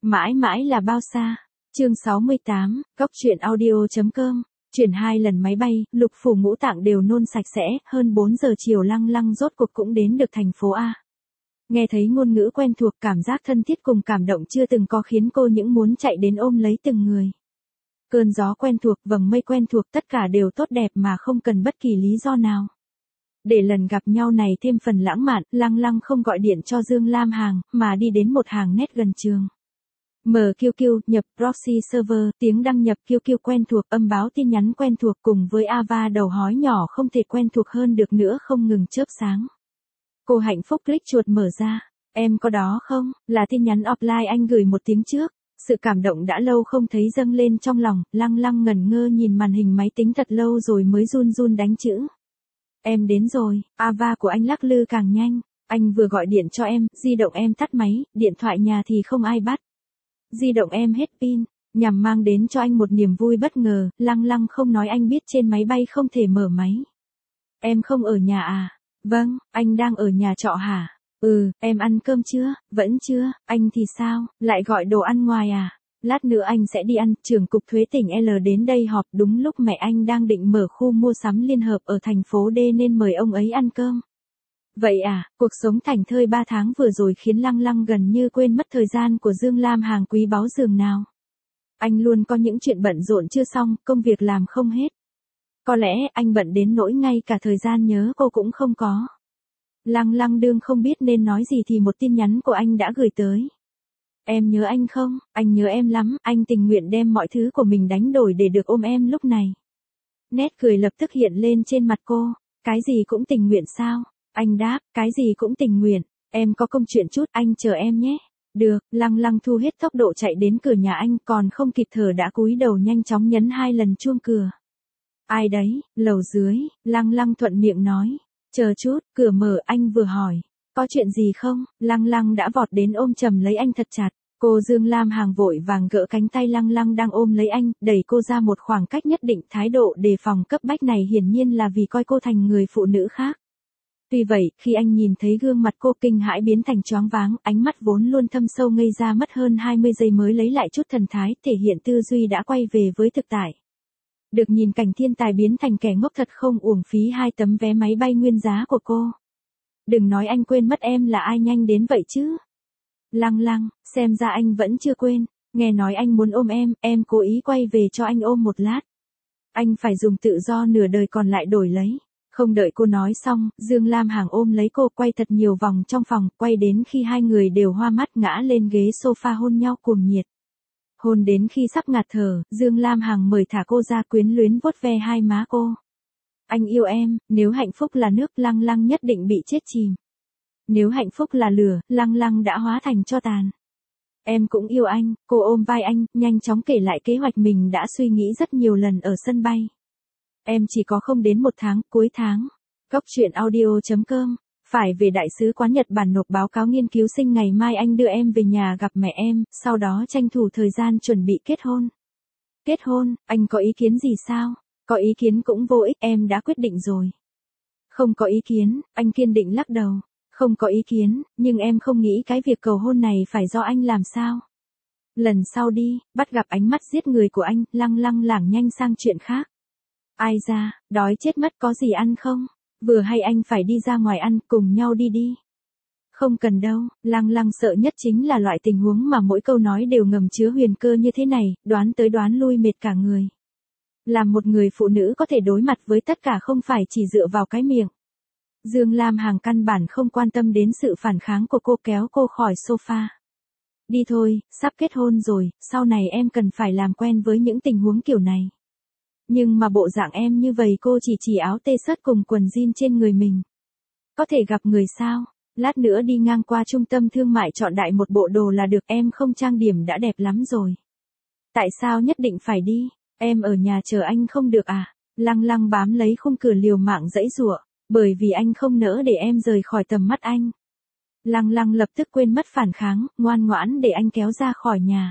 Mãi mãi là bao xa. Chương 68, Góc truyện audio.com. Chuyển 2 lần máy bay, lục phủ ngũ tạng đều nôn sạch sẽ, hơn 4 giờ chiều Lăng Lăng rốt cuộc cũng đến được thành phố A. Nghe thấy ngôn ngữ quen thuộc, cảm giác thân thiết cùng cảm động chưa từng có khiến cô những muốn chạy đến ôm lấy từng người. Cơn gió quen thuộc, vầng mây quen thuộc, tất cả đều tốt đẹp mà không cần bất kỳ lý do nào. Để lần gặp nhau này thêm phần lãng mạn, Lăng Lăng không gọi điện cho Dương Lam Hằng, mà đi đến một hàng nét gần trường. Mở QQ, nhập proxy server, tiếng đăng nhập QQ quen thuộc, âm báo tin nhắn quen thuộc cùng với Ava đầu hói nhỏ không thể quen thuộc hơn được nữa không ngừng chớp sáng. Cô hạnh phúc click chuột mở ra. Em có đó không? Là tin nhắn offline anh gửi một tiếng trước. Sự cảm động đã lâu không thấy dâng lên trong lòng, Lăng Lăng ngẩn ngơ nhìn màn hình máy tính thật lâu rồi mới run run đánh chữ. Em đến rồi, Ava của anh lắc lư càng nhanh. Anh vừa gọi điện cho em, di động em tắt máy, điện thoại nhà thì không ai bắt. Di động em hết pin, nhằm mang đến cho anh một niềm vui bất ngờ, Lăng Lăng không nói anh biết trên máy bay không thể mở máy. Em không ở nhà à? Vâng, anh đang ở nhà trọ hả? Ừ, em ăn cơm chưa? Vẫn chưa, anh thì sao? Lại gọi đồ ăn ngoài à? Lát nữa anh sẽ đi ăn, trưởng cục thuế tỉnh L đến đây họp đúng lúc mẹ anh đang định mở khu mua sắm liên hợp ở thành phố D nên mời ông ấy ăn cơm. Vậy à, cuộc sống thảnh thơi 3 tháng vừa rồi khiến Lăng Lăng gần như quên mất thời gian của Dương Lam Hằng quý báu dường nào. Anh luôn có những chuyện bận rộn chưa xong, công việc làm không hết. Có lẽ anh bận đến nỗi ngay cả thời gian nhớ cô cũng không có. Lăng Lăng đương không biết nên nói gì thì một tin nhắn của anh đã gửi tới. Em nhớ anh không? Anh nhớ em lắm, anh tình nguyện đem mọi thứ của mình đánh đổi để được ôm em lúc này. Nét cười lập tức hiện lên trên mặt cô. Cái gì cũng tình nguyện sao? Anh đáp, cái gì cũng tình nguyện. Em có công chuyện chút, anh chờ em nhé. Được, Lăng Lăng thu hết tốc độ chạy đến cửa nhà anh, còn không kịp thở đã cúi đầu nhanh chóng nhấn 2 lần chuông cửa. Ai đấy? Lầu dưới, Lăng Lăng thuận miệng nói. Chờ chút, cửa mở, anh vừa hỏi. Có chuyện gì không? Lăng Lăng đã vọt đến ôm chầm lấy anh thật chặt. Cô Dương Lam Hằng vội vàng gỡ cánh tay Lăng Lăng đang ôm lấy anh, đẩy cô ra một khoảng cách nhất định, thái độ đề phòng cấp bách này hiển nhiên là vì coi cô thành người phụ nữ khác. Tuy vậy, khi anh nhìn thấy gương mặt cô kinh hãi biến thành choáng váng, ánh mắt vốn luôn thâm sâu ngây ra mất hơn 20 giây mới lấy lại chút thần thái, thể hiện tư duy đã quay về với thực tại. Được nhìn cảnh thiên tài biến thành kẻ ngốc thật không uổng phí 2 tấm vé máy bay nguyên giá của cô. Đừng nói anh quên mất em là ai nhanh đến vậy chứ. Lăng Lăng, xem ra anh vẫn chưa quên, nghe nói anh muốn ôm em cố ý quay về cho anh ôm một lát. Anh phải dùng tự do nửa đời còn lại đổi lấy. Không đợi cô nói xong, Dương Lam Hằng ôm lấy cô quay thật nhiều vòng trong phòng, quay đến khi hai người đều hoa mắt ngã lên ghế sofa hôn nhau cuồng nhiệt. Hôn đến khi sắp ngạt thở, Dương Lam Hằng mời thả cô ra quyến luyến vuốt ve hai má cô. Anh yêu em, nếu hạnh phúc là nước, Lăng Lăng nhất định bị chết chìm. Nếu hạnh phúc là lửa, Lăng Lăng đã hóa thành tro tàn. Em cũng yêu anh, cô ôm vai anh, nhanh chóng kể lại kế hoạch mình đã suy nghĩ rất nhiều lần ở sân bay. Em chỉ có không đến 1 tháng, cuối tháng. Góc truyện audio.com. Phải về đại sứ quán Nhật Bản nộp báo cáo nghiên cứu sinh ngày mai anh đưa em về nhà gặp mẹ em, sau đó tranh thủ thời gian chuẩn bị kết hôn. Kết hôn, anh có ý kiến gì sao? Có ý kiến cũng vô ích, em đã quyết định rồi. Không có ý kiến, anh kiên định lắc đầu. Không có ý kiến, nhưng em không nghĩ cái việc cầu hôn này phải do anh làm sao. Lần sau đi, bắt gặp ánh mắt giết người của anh, Lăng Lăng lảng nhanh sang chuyện khác. Ai ra, đói chết mất có gì ăn không? Vừa hay anh phải đi ra ngoài ăn, cùng nhau đi đi. Không cần đâu, Lăng Lăng sợ nhất chính là loại tình huống mà mỗi câu nói đều ngầm chứa huyền cơ như thế này, đoán tới đoán lui mệt cả người. Làm một người phụ nữ có thể đối mặt với tất cả không phải chỉ dựa vào cái miệng. Dương Lam Hằng căn bản không quan tâm đến sự phản kháng của cô, kéo cô khỏi sofa. Đi thôi, sắp kết hôn rồi, sau này em cần phải làm quen với những tình huống kiểu này. Nhưng mà bộ dạng em như vậy, cô chỉ áo t-shirt cùng quần jean trên người mình. Có thể gặp người sao? Lát nữa đi ngang qua trung tâm thương mại chọn đại một bộ đồ là được, em không trang điểm đã đẹp lắm rồi. Tại sao nhất định phải đi? Em ở nhà chờ anh không được à? Lăng Lăng bám lấy khung cửa liều mạng giãy giụa, bởi vì anh không nỡ để em rời khỏi tầm mắt anh. Lăng Lăng lập tức quên mất phản kháng, ngoan ngoãn để anh kéo ra khỏi nhà.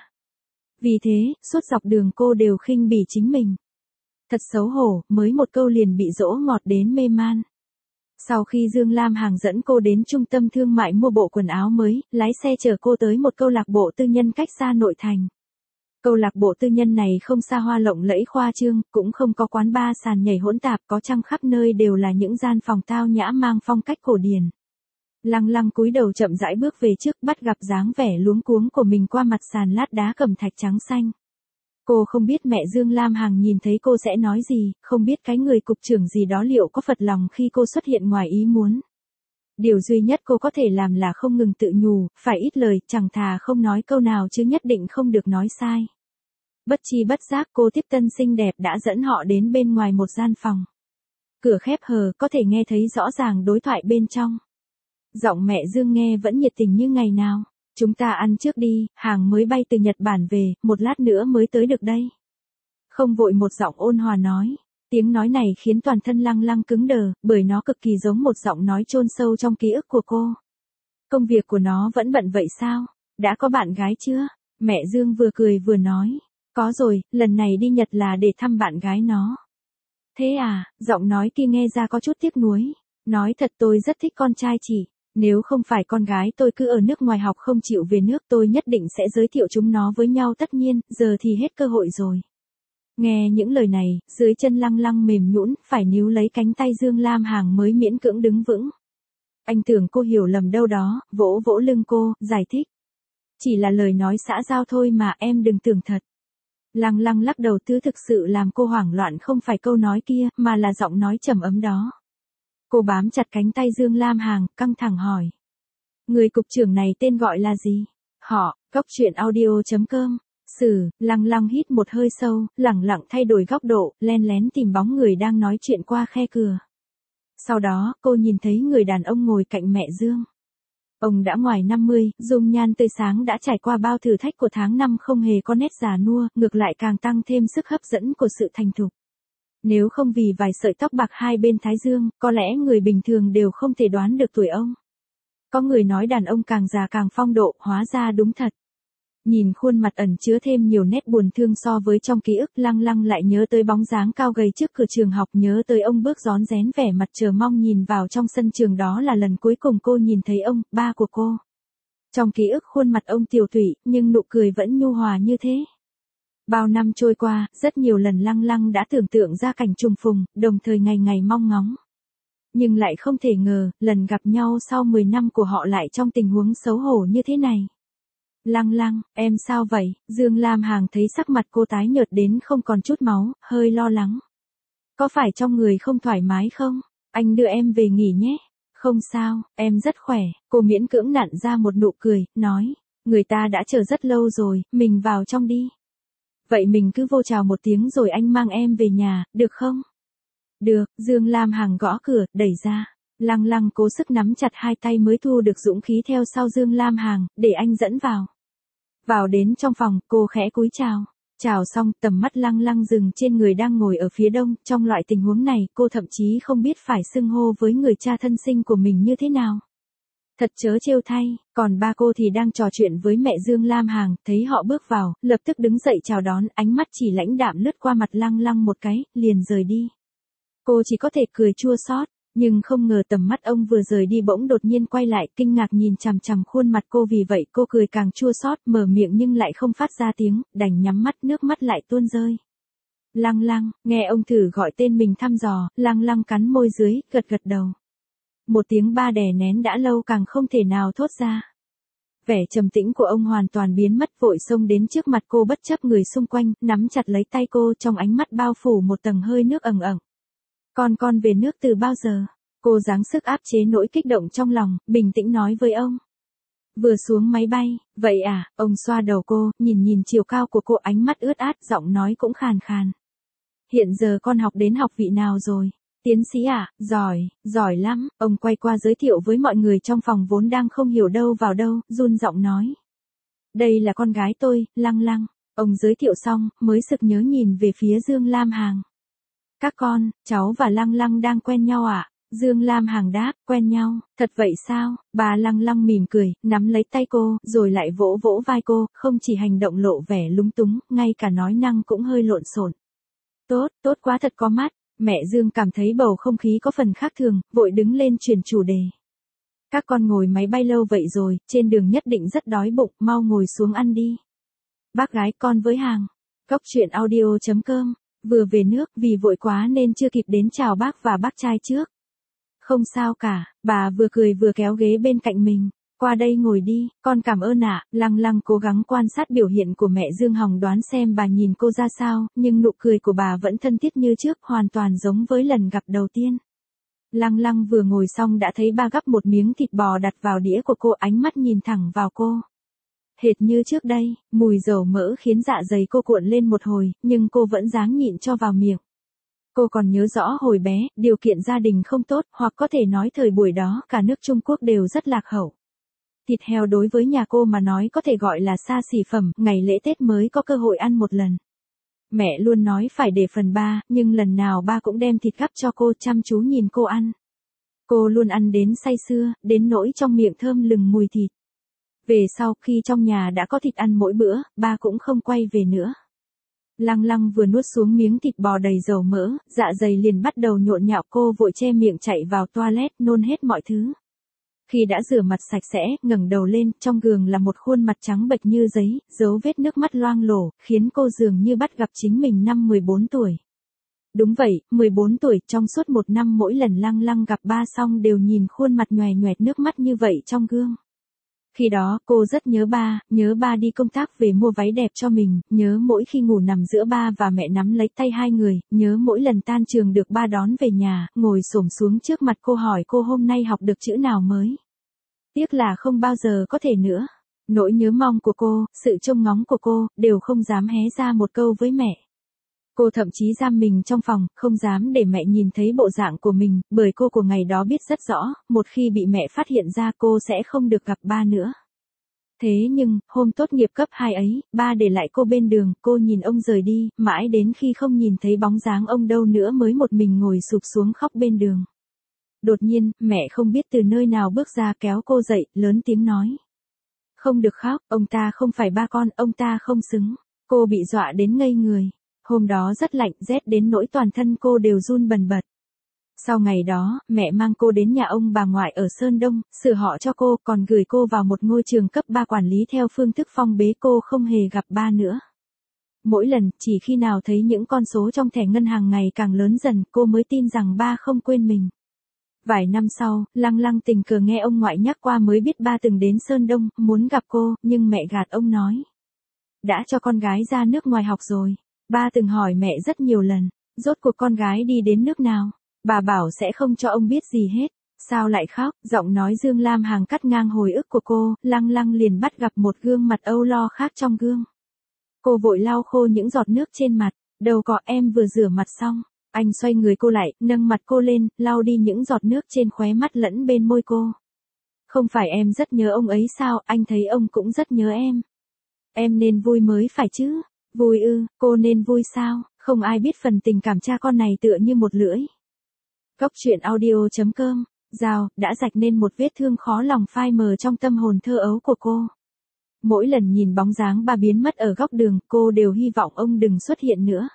Vì thế, suốt dọc đường cô đều khinh bỉ chính mình. Thật xấu hổ, mới một câu liền bị dỗ ngọt đến mê man. Sau khi Dương Lam Hằng dẫn cô đến trung tâm thương mại mua bộ quần áo mới, lái xe chở cô tới một câu lạc bộ tư nhân cách xa nội thành. Câu lạc bộ tư nhân này không xa hoa lộng lẫy khoa trương, cũng không có quán bar sàn nhảy hỗn tạp, có chăng khắp nơi đều là những gian phòng tao nhã mang phong cách cổ điển. Lăng Lăng cúi đầu chậm rãi bước về trước, bắt gặp dáng vẻ luống cuống của mình qua mặt sàn lát đá cẩm thạch trắng xanh. Cô không biết mẹ Dương Lam Hằng nhìn thấy cô sẽ nói gì, không biết cái người cục trưởng gì đó liệu có phật lòng khi cô xuất hiện ngoài ý muốn. Điều duy nhất cô có thể làm là không ngừng tự nhủ, phải ít lời, chẳng thà không nói câu nào chứ nhất định không được nói sai. Bất chi bất giác cô tiếp tân xinh đẹp đã dẫn họ đến bên ngoài một gian phòng. Cửa khép hờ, có thể nghe thấy rõ ràng đối thoại bên trong. Giọng mẹ Dương nghe vẫn nhiệt tình như ngày nào. Chúng ta ăn trước đi, hàng mới bay từ Nhật Bản về, một lát nữa mới tới được đây. Không vội, một giọng ôn hòa nói. Tiếng nói này khiến toàn thân Lăng Lăng cứng đờ, bởi nó cực kỳ giống một giọng nói chôn sâu trong ký ức của cô. Công việc của nó vẫn bận vậy sao? Đã có bạn gái chưa? Mẹ Dương vừa cười vừa nói. Có rồi, lần này đi Nhật là để thăm bạn gái nó. Thế à, giọng nói kia nghe ra có chút tiếc nuối. Nói thật tôi rất thích con trai chị. Nếu không phải con gái tôi cứ ở nước ngoài học không chịu về nước tôi nhất định sẽ giới thiệu chúng nó với nhau, tất nhiên, giờ thì hết cơ hội rồi. Nghe những lời này, dưới chân Lăng Lăng mềm nhũn, phải níu lấy cánh tay Dương Lam Hằng mới miễn cưỡng đứng vững. Anh tưởng cô hiểu lầm đâu đó, vỗ vỗ lưng cô, giải thích. Chỉ là lời nói xã giao thôi mà, em đừng tưởng thật. Lăng Lăng lắc đầu, thứ thực sự làm cô hoảng loạn không phải câu nói kia, mà là giọng nói trầm ấm đó. Cô bám chặt cánh tay Dương Lam Hằng, căng thẳng hỏi. Người cục trưởng này tên gọi là gì? Họ, Cóc Truyện Audio.com. Lăng Lăng hít một hơi sâu, lẳng lặng thay đổi góc độ, len lén tìm bóng người đang nói chuyện qua khe cửa. Sau đó, cô nhìn thấy người đàn ông ngồi cạnh mẹ Dương. Ông đã ngoài 50, dung nhan tươi sáng đã trải qua bao thử thách của tháng năm, không hề có nét già nua, ngược lại càng tăng thêm sức hấp dẫn của sự thành thục. Nếu không vì vài sợi tóc bạc hai bên thái dương, có lẽ người bình thường đều không thể đoán được tuổi ông. Có người nói đàn ông càng già càng phong độ, hóa ra đúng thật. Nhìn khuôn mặt ẩn chứa thêm nhiều nét buồn thương so với trong ký ức, Lăng Lăng lại nhớ tới bóng dáng cao gầy trước cửa trường học, nhớ tới ông bước rón rén vẻ mặt chờ mong nhìn vào trong sân trường, đó là lần cuối cùng cô nhìn thấy ông, ba của cô. Trong ký ức khuôn mặt ông tiều tụy, nhưng nụ cười vẫn nhu hòa như thế. Bao năm trôi qua, rất nhiều lần Lăng Lăng đã tưởng tượng ra cảnh trùng phùng, đồng thời ngày ngày mong ngóng. Nhưng lại không thể ngờ, lần gặp nhau sau 10 năm của họ lại trong tình huống xấu hổ như thế này. Lăng Lăng, em sao vậy? Dương Lam Hằng thấy sắc mặt cô tái nhợt đến không còn chút máu, hơi lo lắng. Có phải trong người không thoải mái không? Anh đưa em về nghỉ nhé. Không sao, em rất khỏe. Cô miễn cưỡng nặn ra một nụ cười, nói. Người ta đã chờ rất lâu rồi, mình vào trong đi. Vậy mình cứ vô chào một tiếng rồi anh mang em về nhà, được không? Được, Dương Lam Hằng gõ cửa, đẩy ra. Lăng Lăng cố sức nắm chặt hai tay mới thu được dũng khí theo sau Dương Lam Hằng, để anh dẫn vào. Vào đến trong phòng, cô khẽ cúi chào. Chào xong, tầm mắt Lăng Lăng dừng trên người đang ngồi ở phía đông, trong loại tình huống này, cô thậm chí không biết phải xưng hô với người cha thân sinh của mình như thế nào. Thật chớ trêu thay, còn ba cô thì đang trò chuyện với mẹ Dương Lam Hằng, thấy họ bước vào, lập tức đứng dậy chào đón, ánh mắt chỉ lãnh đạm lướt qua mặt Lăng Lăng một cái, liền rời đi. Cô chỉ có thể cười chua xót, nhưng không ngờ tầm mắt ông vừa rời đi bỗng đột nhiên quay lại, kinh ngạc nhìn chằm chằm khuôn mặt cô, vì vậy cô cười càng chua xót, mở miệng nhưng lại không phát ra tiếng, đành nhắm mắt, nước mắt lại tuôn rơi. Lăng Lăng, nghe ông thử gọi tên mình thăm dò, Lăng Lăng cắn môi dưới, gật gật đầu. Một tiếng ba đè nén đã lâu càng không thể nào thốt ra. Vẻ trầm tĩnh của ông hoàn toàn biến mất, vội xông đến trước mặt cô bất chấp người xung quanh, nắm chặt lấy tay cô, trong ánh mắt bao phủ một tầng hơi nước ẩn ẩn. Con về nước từ bao giờ? Cô giáng sức áp chế nỗi kích động trong lòng, bình tĩnh nói với ông. Vừa xuống máy bay, vậy à, ông xoa đầu cô, nhìn chiều cao của cô, ánh mắt ướt át, giọng nói cũng khàn khàn. Hiện giờ con học đến học vị nào rồi? Tiến sĩ à, giỏi lắm, ông quay qua giới thiệu với mọi người trong phòng vốn đang không hiểu đâu vào đâu, run giọng nói. Đây là con gái tôi, Lăng Lăng. Ông giới thiệu xong, mới sực nhớ nhìn về phía Dương Lam Hằng. Các con, cháu và Lăng Lăng đang quen nhau à? Dương Lam Hằng đáp, quen nhau, thật vậy sao? Bà Lăng Lăng mỉm cười, nắm lấy tay cô, rồi lại vỗ vỗ vai cô, không chỉ hành động lộ vẻ lúng túng, ngay cả nói năng cũng hơi lộn xộn. Tốt quá, thật có mắt. Mẹ Dương cảm thấy bầu không khí có phần khác thường, vội đứng lên chuyển chủ đề. Các con ngồi máy bay lâu vậy rồi, trên đường nhất định rất đói bụng, mau ngồi xuống ăn đi. Bác gái con với hàng. Cốc truyện audio.com, vừa về nước vì vội quá nên chưa kịp đến chào bác và bác trai trước. Không sao cả, bà vừa cười vừa kéo ghế bên cạnh mình. Qua đây ngồi đi, con cảm ơn ạ. Lăng Lăng cố gắng quan sát biểu hiện của mẹ Dương hòng đoán xem bà nhìn cô ra sao, nhưng nụ cười của bà vẫn thân thiết như trước, hoàn toàn giống với lần gặp đầu tiên. Lăng Lăng vừa ngồi xong đã thấy ba gắp một miếng thịt bò đặt vào đĩa của cô, ánh mắt nhìn thẳng vào cô. Hệt như trước đây, mùi dầu mỡ khiến dạ dày cô cuộn lên một hồi, nhưng cô vẫn dáng nhịn cho vào miệng. Cô còn nhớ rõ hồi bé, điều kiện gia đình không tốt, hoặc có thể nói thời buổi đó cả nước Trung Quốc đều rất lạc hậu. Thịt heo đối với nhà cô mà nói có thể gọi là xa xỉ phẩm, ngày lễ Tết mới có cơ hội ăn một lần. Mẹ luôn nói phải để phần ba, nhưng lần nào ba cũng đem thịt gắp cho cô, chăm chú nhìn cô ăn. Cô luôn ăn đến say sưa, đến nỗi trong miệng thơm lừng mùi thịt. Về sau, khi trong nhà đã có thịt ăn mỗi bữa, ba cũng không quay về nữa. Lăng Lăng vừa nuốt xuống miếng thịt bò đầy dầu mỡ, dạ dày liền bắt đầu nhộn nhạo, cô vội che miệng chạy vào toilet, nôn hết mọi thứ. Khi đã rửa mặt sạch sẽ, ngẩng đầu lên, trong gương là một khuôn mặt trắng bệch như giấy, dấu vết nước mắt loang lổ, khiến cô dường như bắt gặp chính mình năm 14 tuổi. Đúng vậy, 14 tuổi, trong suốt một năm mỗi lần Lăng Lăng gặp ba xong đều nhìn khuôn mặt nhòe nhoẹt nước mắt như vậy trong gương. Khi đó, cô rất nhớ ba đi công tác về mua váy đẹp cho mình, nhớ mỗi khi ngủ nằm giữa ba và mẹ nắm lấy tay hai người, nhớ mỗi lần tan trường được ba đón về nhà, ngồi xổm xuống trước mặt cô hỏi cô hôm nay học được chữ nào mới. Tiếc là không bao giờ có thể nữa. Nỗi nhớ mong của cô, sự trông ngóng của cô, đều không dám hé ra một câu với mẹ. Cô thậm chí giam mình trong phòng, không dám để mẹ nhìn thấy bộ dạng của mình, bởi cô của ngày đó biết rất rõ, một khi bị mẹ phát hiện ra cô sẽ không được gặp ba nữa. Thế nhưng, hôm tốt nghiệp cấp 2 ấy, ba để lại cô bên đường, cô nhìn ông rời đi, mãi đến khi không nhìn thấy bóng dáng ông đâu nữa mới một mình ngồi sụp xuống khóc bên đường. Đột nhiên, mẹ không biết từ nơi nào bước ra kéo cô dậy, lớn tiếng nói. Không được khóc, ông ta không phải ba con, ông ta không xứng. Cô bị dọa đến ngây người. Hôm đó rất lạnh, rét đến nỗi toàn thân cô đều run bần bật. Sau ngày đó, mẹ mang cô đến nhà ông bà ngoại ở Sơn Đông, sửa họ cho cô, còn gửi cô vào một ngôi trường cấp 3 quản lý theo phương thức phong bế, cô không hề gặp ba nữa. Mỗi lần, chỉ khi nào thấy những con số trong thẻ ngân hàng ngày càng lớn dần, cô mới tin rằng ba không quên mình. Vài năm sau, Lăng Lăng tình cờ nghe ông ngoại nhắc qua mới biết ba từng đến Sơn Đông, muốn gặp cô, nhưng mẹ gạt ông nói. Đã cho con gái ra nước ngoài học rồi. Ba từng hỏi mẹ rất nhiều lần, rốt cuộc con gái đi đến nước nào. Bà bảo sẽ không cho ông biết gì hết. Sao lại khóc? Giọng nói Dương Lam Hằng cắt ngang hồi ức của cô, Lăng Lăng liền bắt gặp một gương mặt âu lo khác trong gương. Cô vội lau khô những giọt nước trên mặt. Đâu có, em vừa rửa mặt xong. Anh xoay người cô lại, nâng mặt cô lên, lau đi những giọt nước trên khóe mắt lẫn bên môi cô. Không phải em rất nhớ ông ấy sao, anh thấy ông cũng rất nhớ em. Em nên vui mới phải chứ. Vui ư, cô nên vui sao, không ai biết phần tình cảm cha con này tựa như một lưỡi. Cốc truyện audio.com, Dao, đã rạch nên một vết thương khó lòng phai mờ trong tâm hồn thơ ấu của cô. Mỗi lần nhìn bóng dáng ba biến mất ở góc đường, cô đều hy vọng ông đừng xuất hiện nữa.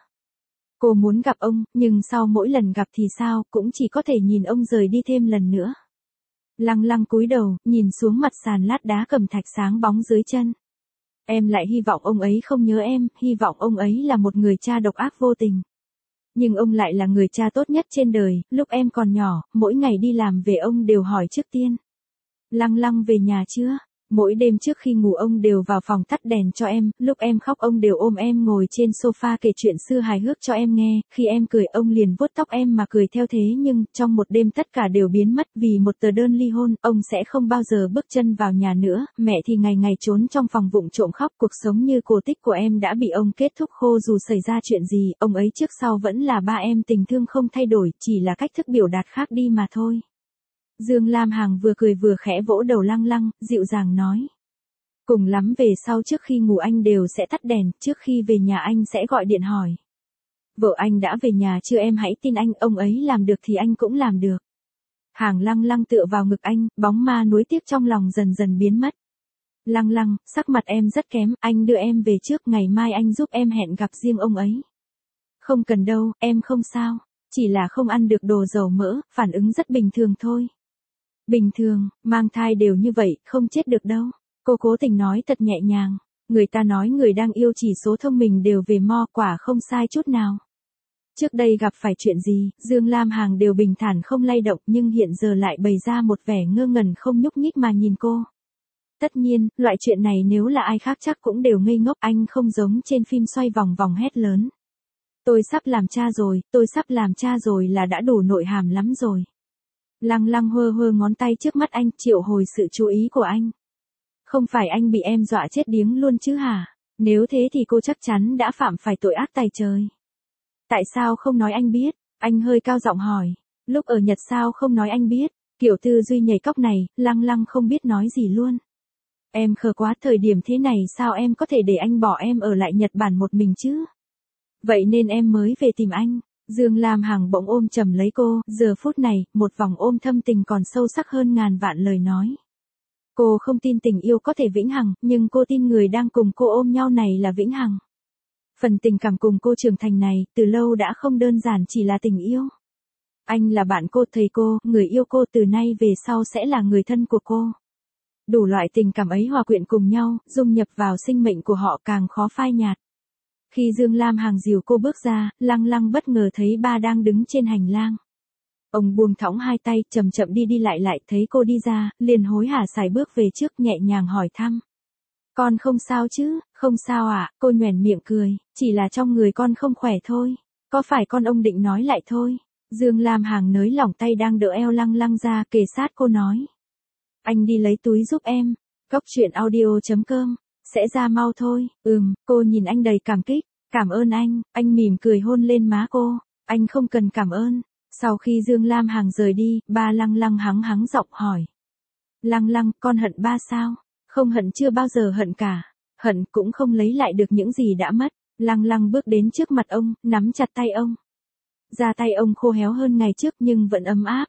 Cô muốn gặp ông, nhưng sau mỗi lần gặp thì sao, cũng chỉ có thể nhìn ông rời đi thêm lần nữa. Lăng Lăng cúi đầu, nhìn xuống mặt sàn lát đá cẩm thạch sáng bóng dưới chân. Em lại hy vọng ông ấy không nhớ em, hy vọng ông ấy là một người cha độc ác vô tình. Nhưng ông lại là người cha tốt nhất trên đời, lúc em còn nhỏ, mỗi ngày đi làm về ông đều hỏi trước tiên. Lăng Lăng về nhà chưa? Mỗi đêm trước khi ngủ ông đều vào phòng tắt đèn cho em, lúc em khóc ông đều ôm em ngồi trên sofa kể chuyện xưa hài hước cho em nghe, khi em cười ông liền vuốt tóc em mà cười theo thế, nhưng trong một đêm tất cả đều biến mất vì một tờ đơn ly hôn, ông sẽ không bao giờ bước chân vào nhà nữa, mẹ thì ngày ngày trốn trong phòng vụng trộm khóc, cuộc sống như cổ tích của em đã bị ông kết thúc khô, dù xảy ra chuyện gì, ông ấy trước sau vẫn là ba em, tình thương không thay đổi, chỉ là cách thức biểu đạt khác đi mà thôi. Dương Lam Hằng vừa cười vừa khẽ vỗ đầu Lăng Lăng, dịu dàng nói. Cùng lắm về sau trước khi ngủ anh đều sẽ tắt đèn, trước khi về nhà anh sẽ gọi điện hỏi. Vợ anh đã về nhà chưa, em hãy tin anh, ông ấy làm được thì anh cũng làm được. Hàng Lăng Lăng tựa vào ngực anh, bóng ma nuối tiếc trong lòng dần dần biến mất. Lăng Lăng, sắc mặt em rất kém, anh đưa em về trước, ngày mai anh giúp em hẹn gặp riêng ông ấy. Không cần đâu, em không sao. Chỉ là không ăn được đồ dầu mỡ, phản ứng rất bình thường thôi. Bình thường, mang thai đều như vậy, không chết được đâu. Cô cố tình nói thật nhẹ nhàng. Người ta nói người đang yêu chỉ số thông minh đều về mo, quả không sai chút nào. Trước đây gặp phải chuyện gì, Dương Lam Hằng đều bình thản không lay động, nhưng hiện giờ lại bày ra một vẻ ngơ ngẩn không nhúc nhích mà nhìn cô. Tất nhiên, loại chuyện này nếu là ai khác chắc cũng đều ngây ngốc, anh không giống trên phim xoay vòng vòng hét lớn. Tôi sắp làm cha rồi, tôi sắp làm cha rồi là đã đủ nội hàm lắm rồi. Lăng lăng hơ hơ ngón tay trước mắt anh, triệu hồi sự chú ý của anh. Không phải anh bị em dọa chết điếng luôn chứ hả? Nếu thế thì cô chắc chắn đã phạm phải tội ác tày trời. Tại sao không nói anh biết? Anh hơi cao giọng hỏi. Lúc ở Nhật sao không nói anh biết? Kiểu tư duy nhảy cóc này, lăng lăng không biết nói gì luôn. Em khờ quá, thời điểm thế này sao em có thể để anh bỏ em ở lại Nhật Bản một mình chứ? Vậy nên em mới về tìm anh. Dương Lam Hằng bỗng ôm chầm lấy cô, giờ phút này, một vòng ôm thâm tình còn sâu sắc hơn ngàn vạn lời nói. Cô không tin tình yêu có thể vĩnh hằng, nhưng cô tin người đang cùng cô ôm nhau này là vĩnh hằng. Phần tình cảm cùng cô trưởng thành này, từ lâu đã không đơn giản chỉ là tình yêu. Anh là bạn cô, thầy cô, người yêu cô, từ nay về sau sẽ là người thân của cô. Đủ loại tình cảm ấy hòa quyện cùng nhau, dung nhập vào sinh mệnh của họ càng khó phai nhạt. Khi Dương Lam Hằng dìu cô bước ra, lăng lăng bất ngờ thấy ba đang đứng trên hành lang. Ông buông thõng hai tay, chậm chậm đi đi lại thấy cô đi ra, liền hối hả sải bước về trước nhẹ nhàng hỏi thăm. Con không sao chứ? Không sao ạ, cô nhoẻn miệng cười, chỉ là trong người con không khỏe thôi. Có phải con ông định nói lại thôi? Dương Lam Hằng nới lỏng tay đang đỡ eo lăng lăng ra, kề sát cô nói. Anh đi lấy túi giúp em. Cốc truyện audio.com. Sẽ ra mau thôi. Cô nhìn anh đầy cảm kích. Cảm ơn anh mỉm cười hôn lên má cô. Anh không cần cảm ơn. Sau khi Dương Lam Hằng rời đi, ba lăng lăng hắng hắng giọng hỏi. Lăng lăng, con hận ba sao? Không hận, chưa bao giờ hận cả. Hận cũng không lấy lại được những gì đã mất. Lăng lăng bước đến trước mặt ông, nắm chặt tay ông. Da tay ông khô héo hơn ngày trước nhưng vẫn ấm áp.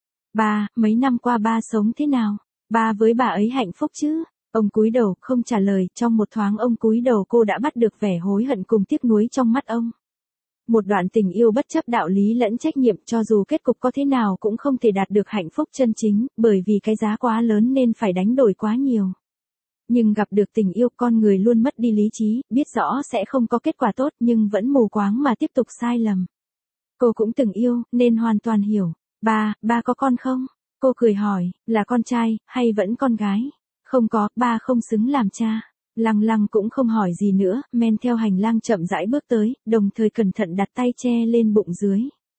Ba, mấy năm qua ba sống thế nào? Ba với bà ấy hạnh phúc chứ? Ông cúi đầu, không trả lời, trong một thoáng ông cúi đầu cô đã bắt được vẻ hối hận cùng tiếc nuối trong mắt ông. Một đoạn tình yêu bất chấp đạo lý lẫn trách nhiệm, cho dù kết cục có thế nào cũng không thể đạt được hạnh phúc chân chính, bởi vì cái giá quá lớn nên phải đánh đổi quá nhiều. Nhưng gặp được tình yêu, con người luôn mất đi lý trí, biết rõ sẽ không có kết quả tốt nhưng vẫn mù quáng mà tiếp tục sai lầm. Cô cũng từng yêu, nên hoàn toàn hiểu. Ba có con không? Cô cười hỏi, là con trai, hay vẫn con gái? Không có, ba không xứng làm cha. Lăng lăng cũng không hỏi gì nữa, men theo hành lang chậm rãi bước tới, đồng thời cẩn thận đặt tay che lên bụng dưới.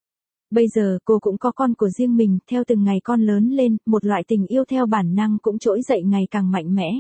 Bây giờ cô cũng có con của riêng mình, theo từng ngày con lớn lên, một loại tình yêu theo bản năng cũng trỗi dậy ngày càng mạnh mẽ.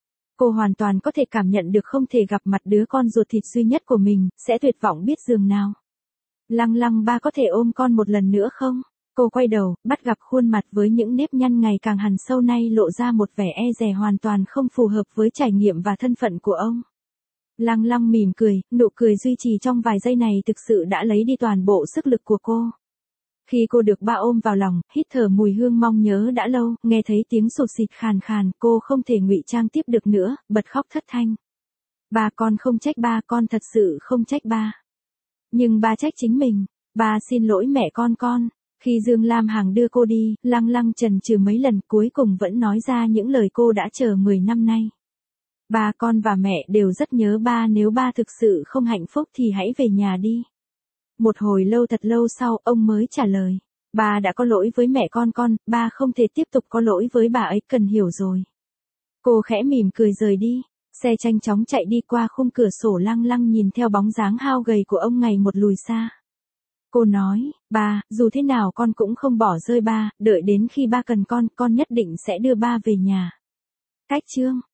Cô hoàn toàn có thể cảm nhận được không thể gặp mặt đứa con ruột thịt duy nhất của mình, sẽ tuyệt vọng biết dường nào. Lăng lăng, ba có thể ôm con một lần nữa không? Cô quay đầu, bắt gặp khuôn mặt với những nếp nhăn ngày càng hằn sâu nay lộ ra một vẻ e dè hoàn toàn không phù hợp với trải nghiệm và thân phận của ông. Lăng lăng mỉm cười, nụ cười duy trì trong vài giây này thực sự đã lấy đi toàn bộ sức lực của cô. Khi cô được ba ôm vào lòng, hít thở mùi hương mong nhớ đã lâu, nghe thấy tiếng sụt sịt khàn khàn, cô không thể ngụy trang tiếp được nữa, bật khóc thất thanh. Ba, con không trách ba, con thật sự không trách ba. Nhưng ba trách chính mình. Ba xin lỗi mẹ con. Khi Dương Lam Hằng đưa cô đi, lăng lăng chần chừ mấy lần, cuối cùng vẫn nói ra những lời cô đã chờ 10 năm nay. Ba, con và mẹ đều rất nhớ ba, nếu ba thực sự không hạnh phúc thì hãy về nhà đi. Một hồi lâu, thật lâu sau, ông mới trả lời. Ba đã có lỗi với mẹ con, ba không thể tiếp tục có lỗi với bà ấy, cần hiểu rồi. Cô khẽ mỉm cười rời đi. Xe nhanh chóng chạy đi qua khung cửa sổ, lăng lăng nhìn theo bóng dáng hao gầy của ông ngày một lùi xa. Cô nói, ba, dù thế nào con cũng không bỏ rơi ba, đợi đến khi ba cần con nhất định sẽ đưa ba về nhà. Cách chương